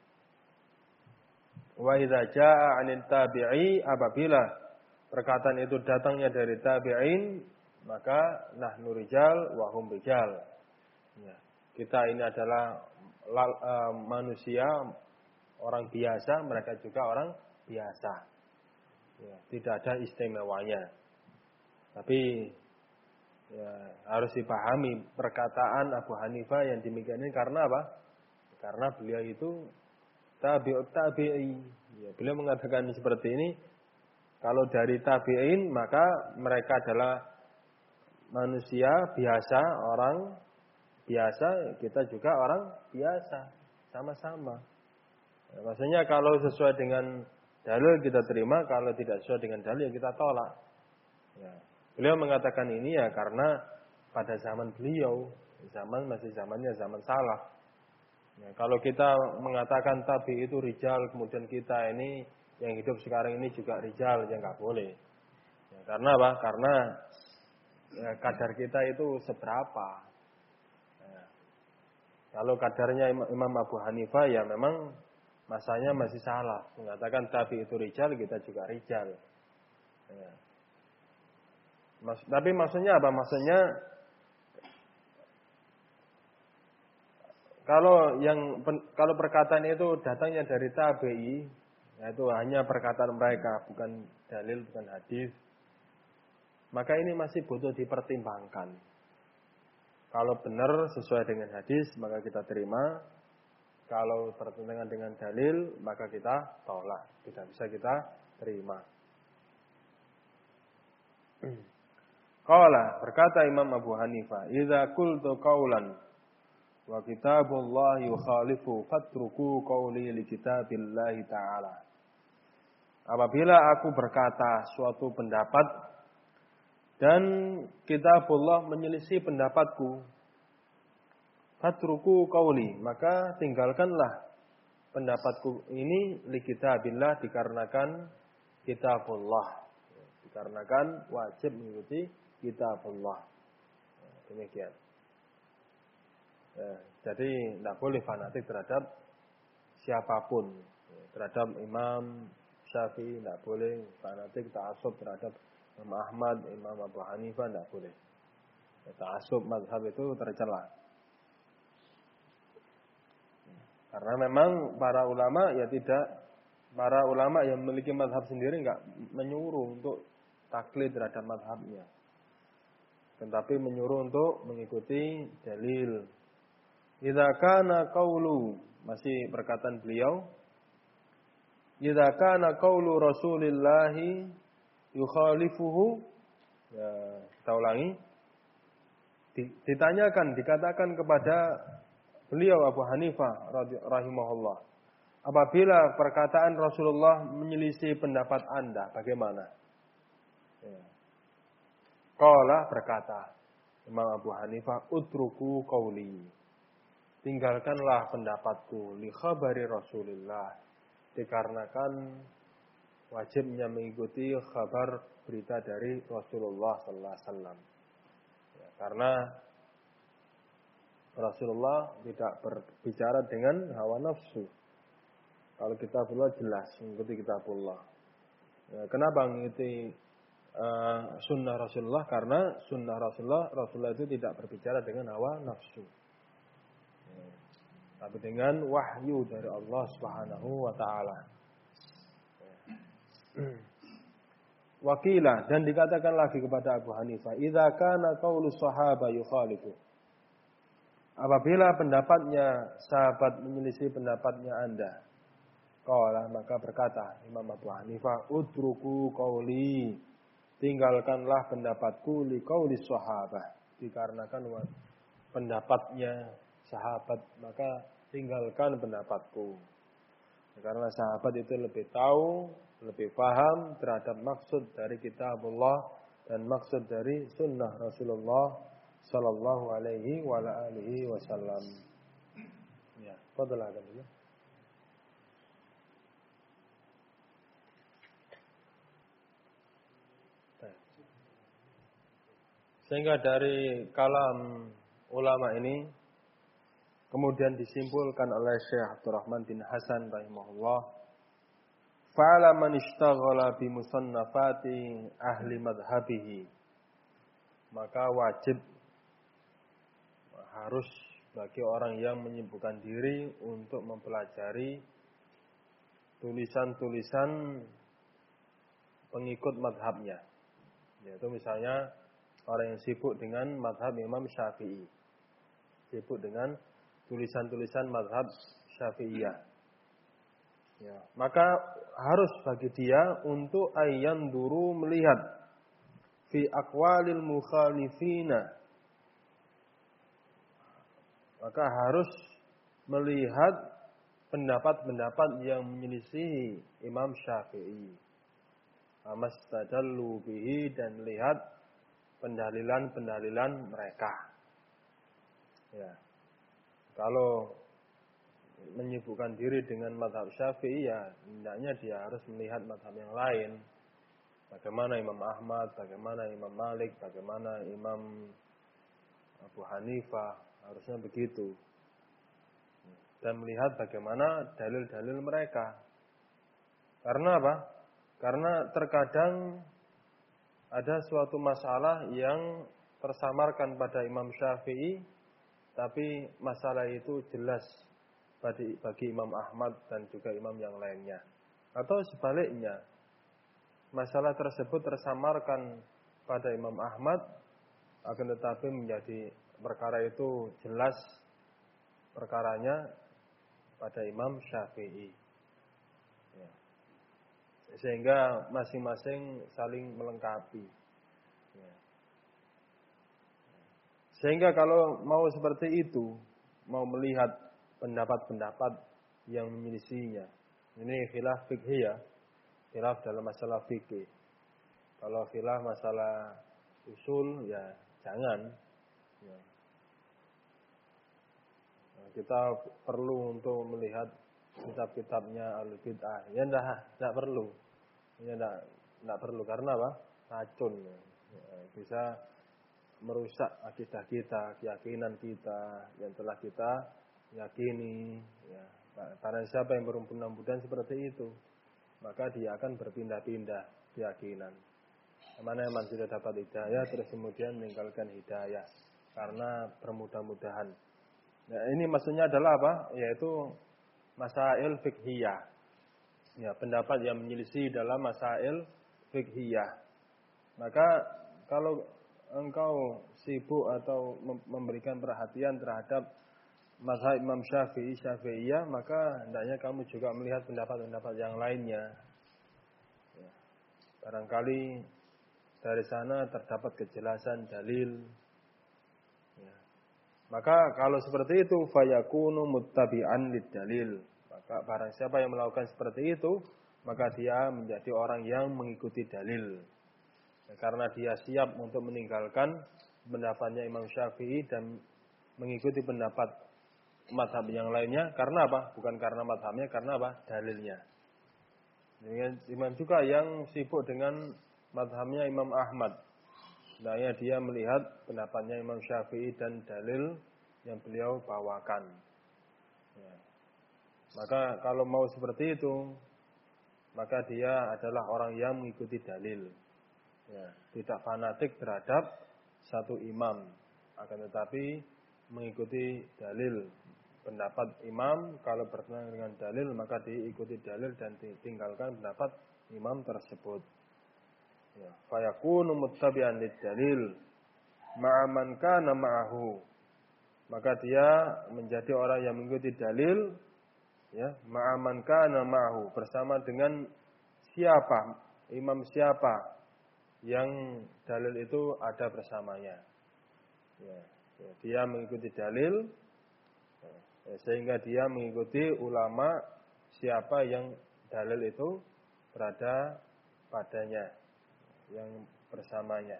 Wa idza jaa'a 'anil tabi'i, apabila perkataan itu datangnya dari tabi'in, maka nahnu rijal wa hum rijal. Ya, kita ini adalah lal, uh, manusia orang biasa, mereka juga orang biasa. Ya, tidak ada istimewanya. Tapi ya, harus dipahami perkataan Abu Hanifah yang demikian ini karena apa? Karena beliau itu tabi'ut tabi'i. Ya, beliau mengatakan seperti ini. Kalau dari tabi'in maka mereka adalah manusia biasa, orang biasa, kita juga orang biasa, sama-sama. Ya, maksudnya kalau sesuai dengan dalil kita terima, kalau tidak sesuai dengan dalil kita tolak. Ya. Beliau mengatakan ini ya karena pada zaman beliau, zaman masih zamannya zaman salaf. Ya, kalau kita mengatakan tabi itu rijal, kemudian kita ini yang hidup sekarang ini juga rijal, ya nggak boleh. Ya, karena apa? Karena ya, kadar kita itu seberapa. Ya, kalau kadarnya Imam Abu Hanifah ya memang masanya masih salah. Mengatakan tabi itu rijal, kita juga rijal. Ya. Mas, tapi maksudnya apa? Maksudnya kalau yang kalau perkataan itu datangnya dari tabi'i, yaitu hanya perkataan mereka, bukan dalil, bukan hadis, maka ini masih butuh dipertimbangkan. Kalau benar sesuai dengan hadis, maka kita terima. Kalau bertentangan dengan dalil, maka kita tolak. Tidak bisa kita terima. Qala, berkata Imam Abu Hanifah, "Idza qultu qawlan wa kitabullah yukhalifu fatruku qawli li kitabillahi ta'ala." Apabila aku berkata suatu pendapat dan kitabullah menyelisih pendapatku, fatruku qawli, maka tinggalkanlah pendapatku ini li kitabillah, dikarenakan kitabullah. Dikarenakan wajib mengikuti kitabullah. Demikian. Ya, jadi tidak boleh fanatik terhadap siapapun. Terhadap Imam Syafi'i tidak boleh fanatik ta'assub terhadap Imam Ahmad, Imam Abu Hanifah tidak boleh. Ya, ta'assub mazhab itu tercela. Karena memang para ulama ya tidak, para ulama yang memiliki mazhab sendiri enggak menyuruh untuk taklid terhadap mazhabnya. Tetapi menyuruh untuk mengikuti dalil. Idza kana qaulu, masih perkataan beliau, idza kana qaulu Rasulillah yukhalifuhu, ya, kita ulangi. Ditanyakan, dikatakan kepada beliau Abu Hanifah rahimahullah, apabila perkataan Rasulullah menyelisih pendapat Anda, bagaimana? Ya. Qala, berkata Imam Abu Hanifah, utruku qauli, tinggalkanlah pendapatku, li khabari Rasulullah, dikarenakan wajibnya mengikuti kabar berita dari Rasulullah sallallahu alaihi wasallam. Ya, karena Rasulullah tidak berbicara dengan hawa nafsu. Kalau kitabullah jelas mengikuti kitabullah. Ya, kenapa mengikuti Uh, sunnah Rasulullah? Karena sunnah Rasulullah, Rasulullah itu tidak berbicara dengan hawa nafsu, ya, tapi dengan wahyu dari Allah Subhanahu wa taala. Ya. Wakilah, dan dikatakan lagi kepada Abu Hanifah, idza kana qaulu sahaba yukhalifu, apabila pendapatnya sahabat menyelisih pendapatnya Anda, qala, maka berkata Imam Abu Hanifah, utruku qauli, tinggalkanlah pendapatku li qauli sahabah, dikarenakan pendapatnya sahabat, maka tinggalkan pendapatku. Karena sahabat itu lebih tahu, lebih paham terhadap maksud dari kitabullah dan maksud dari sunnah Rasulullah sallallahu alaihi wa alihi wasallam. Ya, fadlan ya. Sehingga dari kalam ulama ini kemudian disimpulkan oleh Syekh Abdurrahman bin Hasan rahimahullah, fa'ala man ishtaghala bi musannafati ahli madhhabihi, maka wajib harus bagi orang yang menyibukkan diri untuk mempelajari tulisan-tulisan pengikut madhabnya. Yaitu misalnya orang yang sibuk dengan madhab Imam Syafi'i, sibuk dengan tulisan-tulisan madhab Syafi'iyah. Ya, maka harus bagi dia untuk ayyan duru melihat fi aqwalil mukhalifina. Maka harus melihat pendapat-pendapat yang menyelisihi Imam Syafi'i. Amastadallu bihi, dan lihat pendalilan-pendalilan mereka. Ya. Kalau menyibukkan diri dengan mazhab Syafi'i, ya hendaknya dia harus melihat mazhab yang lain. Bagaimana Imam Ahmad, bagaimana Imam Malik, bagaimana Imam Abu Hanifah, harusnya begitu. Dan melihat bagaimana dalil-dalil mereka. Karena apa? Karena terkadang ada suatu masalah yang tersamarkan pada Imam Syafi'i, tapi masalah itu jelas bagi, bagi Imam Ahmad dan juga imam yang lainnya. Atau sebaliknya, masalah tersebut tersamarkan pada Imam Ahmad, akan tetapi menjadi perkara itu jelas perkaranya pada Imam Syafi'i. Ya. Sehingga masing-masing saling melengkapi. Ya. Sehingga kalau mau seperti itu, mau melihat pendapat-pendapat yang menyelisihinya, ini khilaf fikih ya, khilaf dalam masalah fikih. Kalau khilaf masalah usul, ya jangan. Ya. Nah, kita perlu untuk melihat kitab-kitabnya Al-Bid'ah. Ya enggak, enggak perlu. Ya enggak, enggak perlu karena apa? Racun. Ya. Bisa merusak akidah kita, keyakinan kita yang telah kita yakini. Ya. Karena siapa yang bermudah-mudahan seperti itu, maka dia akan berpindah-pindah keyakinan. Mana yang sudah dapat hidayah, terus kemudian meninggalkan hidayah karena bermudah-mudahan. Nah, ini maksudnya adalah apa? Yaitu masail fiqhiyah. Ya, pendapat yang menyelisih dalam masail fiqhiyah. Maka kalau engkau sibuk atau memberikan perhatian terhadap mazhab Imam Syafi'i, Syafi'iyah, maka hendaknya kamu juga melihat pendapat-pendapat yang lainnya. Ya. Barangkali dari sana terdapat kejelasan dalil. Ya. Maka kalau seperti itu, fayakunu muttabi'an lid-dalil. Maka barang siapa yang melakukan seperti itu, maka dia menjadi orang yang mengikuti dalil. Ya, karena dia siap untuk meninggalkan pendapatnya Imam Syafi'i dan mengikuti pendapat mazhab yang lainnya. Karena apa? Bukan karena mazhabnya, karena apa? Dalilnya. Demikian juga yang sibuk dengan mazhabnya Imam Ahmad. Nah, dia melihat pendapatnya Imam Syafi'i dan dalil yang beliau bawakan. Ya. Maka kalau mau seperti itu, maka dia adalah orang yang mengikuti dalil. Ya, tidak fanatik terhadap satu imam, akan tetapi mengikuti dalil. Pendapat imam kalau bertentangan dengan dalil, maka diikuti dalil dan ditinggalkan pendapat imam tersebut. Ya, fayakunu muttabi'an lid-dalil ma'a man kana ma'ahu. Maka dia menjadi orang yang mengikuti dalil, ya, ma'a man kana ma'ahu, bersama dengan siapa, imam siapa yang dalil itu ada bersamanya. Ya, ya, dia mengikuti dalil, ya, sehingga dia mengikuti ulama siapa yang dalil itu berada padanya, yang bersamanya.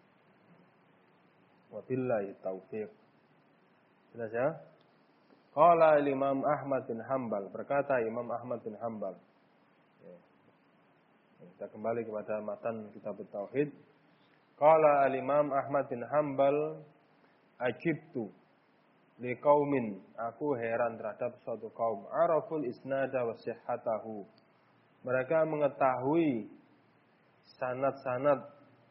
Wabillahi taufiq. Jelas ya? Qala Imam Ahmad bin Hanbal, berkata Imam Ahmad bin Hanbal. Ya. Kita kembali kepada matan kitab Tauhid. Qala al-Imam Ahmad bin Hanbal, ajibtu liqaumin, aku heran terhadap suatu kaum, araful isnada wa sihhatahu. Mereka mengetahui sanad-sanad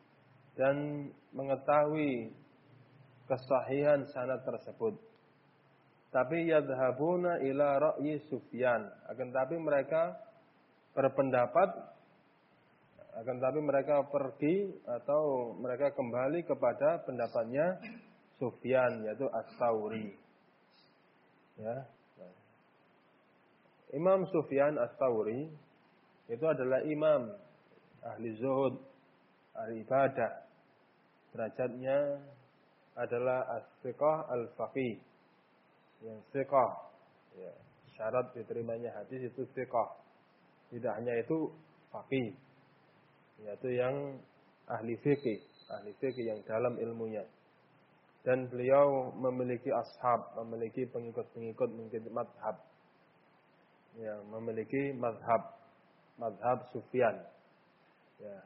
dan mengetahui kesahihan sanad tersebut. Tapi yadhabuna ila ra'yi Sufyan. Akan tapi mereka berpendapat, akan tapi mereka pergi atau mereka kembali kepada pendapatnya Sufyan, yaitu Ats-Tsauri. Ya. Imam Sufyan Ats-Tsauri itu adalah imam ahli zuhud, ahli ibadah. Derajatnya adalah as-siqah al-faqih. Yang siqah, ya, syarat diterimanya hadis itu siqah. Tidak hanya itu faqih, yaitu yang ahli fikih, ahli fikih yang dalam ilmunya. Dan beliau memiliki ashab, memiliki pengikut-pengikut, memiliki madhab. Ya, memiliki madhab, madhab Sufyan. Ya.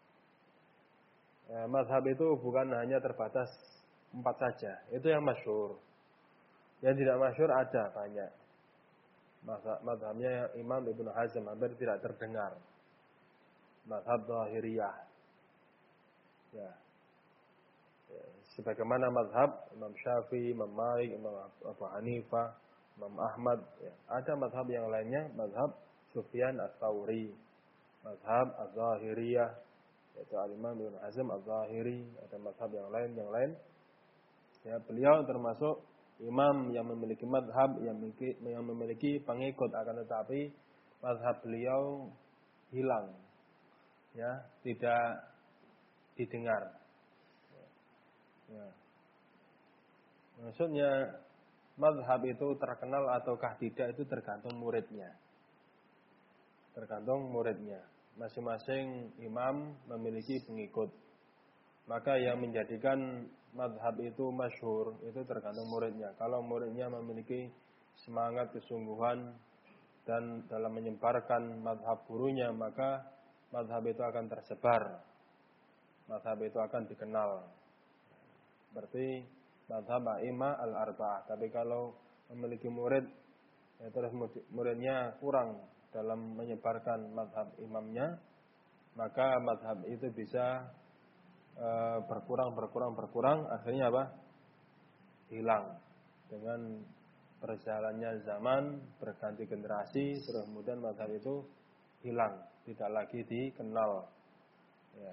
Ya, madhab itu bukan hanya terbatas empat saja. Itu yang masyhur. Yang tidak masyhur ada banyak. Madhabnya Imam Ibnu Hazm hampir tidak terdengar. Madhab Zahiriyah. Ya. Ya. Sebagaimana madhab Imam Syafi'i, Imam Malik, Imam Abu Hanifah, Imam Ahmad. Ya. Ada madhab yang lainnya, madhab Sufyan Ats-Tsauri, madhab Az-Zahiriyah, yaitu Al-Imam Ibnu Hazm Az-Zahiri. Ada madhab yang lain, yang lain. Ya, beliau termasuk imam yang memiliki madhab, yang memiliki, yang memiliki pengikut, akan tetapi madhab beliau hilang, ya, tidak didengar. Ya. Maksudnya madhab itu terkenal ataukah tidak itu tergantung muridnya, tergantung muridnya. Masing-masing imam memiliki pengikut. Maka yang menjadikan madhab itu masyhur itu tergantung muridnya. Kalau muridnya memiliki semangat, kesungguhan dan dalam menyebarkan madhab gurunya, maka madhab itu akan tersebar. Madhab itu akan dikenal. Berarti madhab a'imah al-arba'ah. Tapi kalau memiliki murid, ya terus muridnya kurang dalam menyebarkan madhab imamnya, maka madhab itu bisa berkurang, berkurang, berkurang, akhirnya apa? Hilang. Dengan berjalannya zaman, berganti generasi, terus kemudian mazhab itu hilang, tidak lagi dikenal. Ya.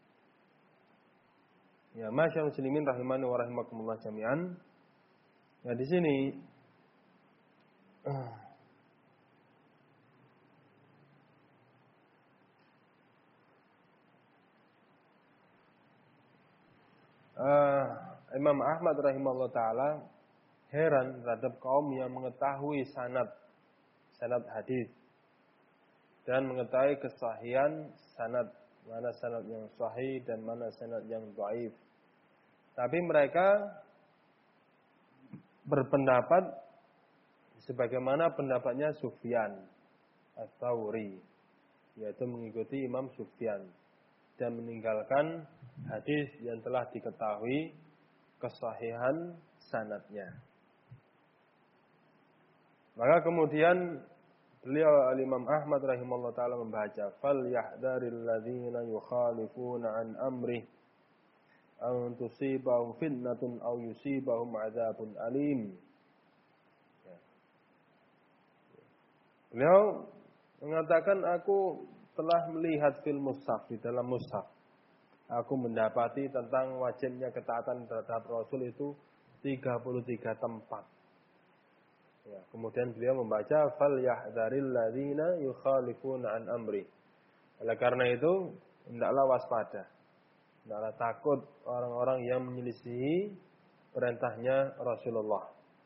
Ya, masyaallah muslimin rahimani wa rahimakumullah jami'an. Ya, di sini Uh, Imam Ahmad rahimahullah ta'ala heran terhadap kaum yang mengetahui sanad sanad hadis dan mengetahui kesahihan sanad, mana sanad yang sahih dan mana sanad yang dhaif. Tapi mereka berpendapat sebagaimana pendapatnya Sufyan Ats-Tsauri, yaitu mengikuti Imam Sufyan dan meninggalkan hadis yang telah diketahui kesahihan sanadnya. Maka kemudian beliau Al-Imam Ahmad rahimahullah ta'ala membaca, fal yahdharil ladzina yukhalifuna an amri an tusibahum fitnatun aw yusibahum adzabun alim. Ya. Beliau mengatakan, aku telah melihat fil mushaf, di dalam mushaf. Aku mendapati tentang wajibnya ketaatan terhadap Rasul itu tiga puluh tiga tempat. Ya, kemudian beliau membaca fal yahdharil ladzina yukhalifuna an amri. Oleh karena itu, hendaklah waspada. Hendaklah takut orang-orang yang menyelisihi perintahnya Rasulullah.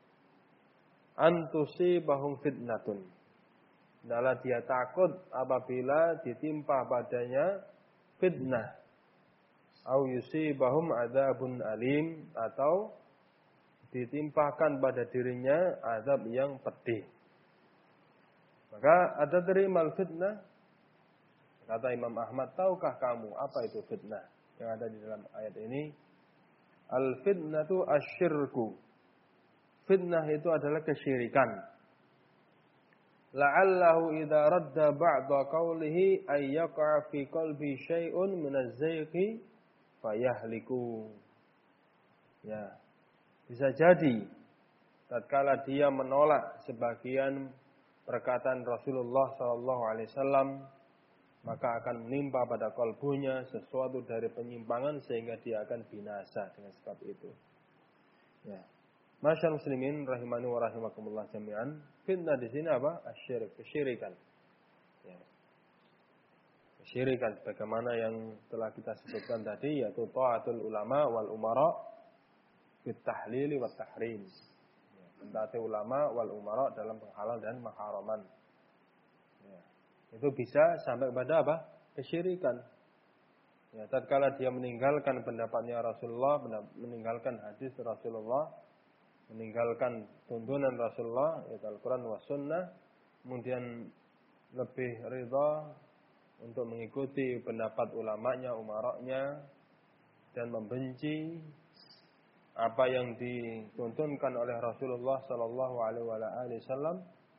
Antusibahum fitnatun. Hendaklah dia takut apabila ditimpa padanya fitnah. Au yusibahum adzabun alim, atau ditimpakan pada dirinya azab yang pedih. Maka ada terimal fitnah. Kata Imam Ahmad, tahukah kamu apa itu fitnah yang ada di dalam ayat ini? Al fitnatu asyirku. Fitnah itu adalah kesyirikan. La'allahu idza radda ba'da qawlihi ay yaqa fi qalbi syai'un min az-zayqi fayahliku. Ya. Bisa jadi tatkala dia menolak sebagian perkataan Rasulullah sallallahu alaihi wasallam, maka akan menimpa pada kalbunya sesuatu dari penyimpangan sehingga dia akan binasa dengan sebab itu. Ya. Masyaallah muslimin rahimani wa rahimakumullah jami'an. Fitnah di sini apa? Asyirik, kesyirikan. Ya. Kesyirikan sebagaimana yang telah kita sebutkan tadi, yaitu ta'atul ulama wal umara fit tahlili wat tahrim. Ya. Mentaati ulama wal umara dalam penghalal dan pengharaman. Ya. Itu bisa sampai kepada apa? Kesyirikan. Ya, tatkala dia meninggalkan pendapatnya Rasulullah, meninggalkan hadis Rasulullah, meninggalkan tuntunan Rasulullah, yaitu Al-Quran wa Sunnah, kemudian lebih ridha untuk mengikuti pendapat ulamanya, umaranya, dan membenci apa yang dituntunkan oleh Rasulullah Sallallahu Alaihi Wasallam,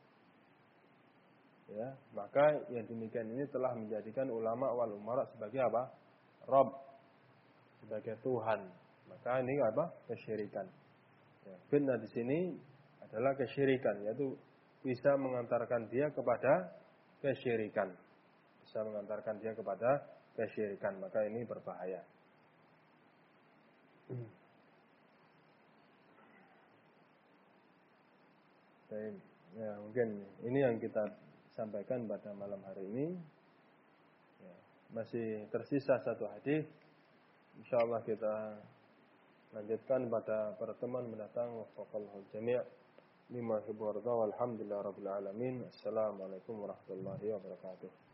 ya, maka yang demikian ini telah menjadikan ulama wal umara sebagai apa? Rabb, sebagai Tuhan. Maka ini apa? Kesyirikan. Ya, fitnah di sini adalah kesyirikan, yaitu bisa mengantarkan dia kepada kesyirikan. Bisa mengantarkan dia kepada kesyirikan, maka ini berbahaya. Baik, ya mungkin ini yang kita sampaikan pada malam hari ini. Ya, masih tersisa satu hadis. Insyaallah kita lanjutkan pada pertemuan mendatang. Wafaqallahu jami' lima yuhibbu warda walhamdulillahi rabbil alamin. Assalamualaikum warahmatullahi wabarakatuh.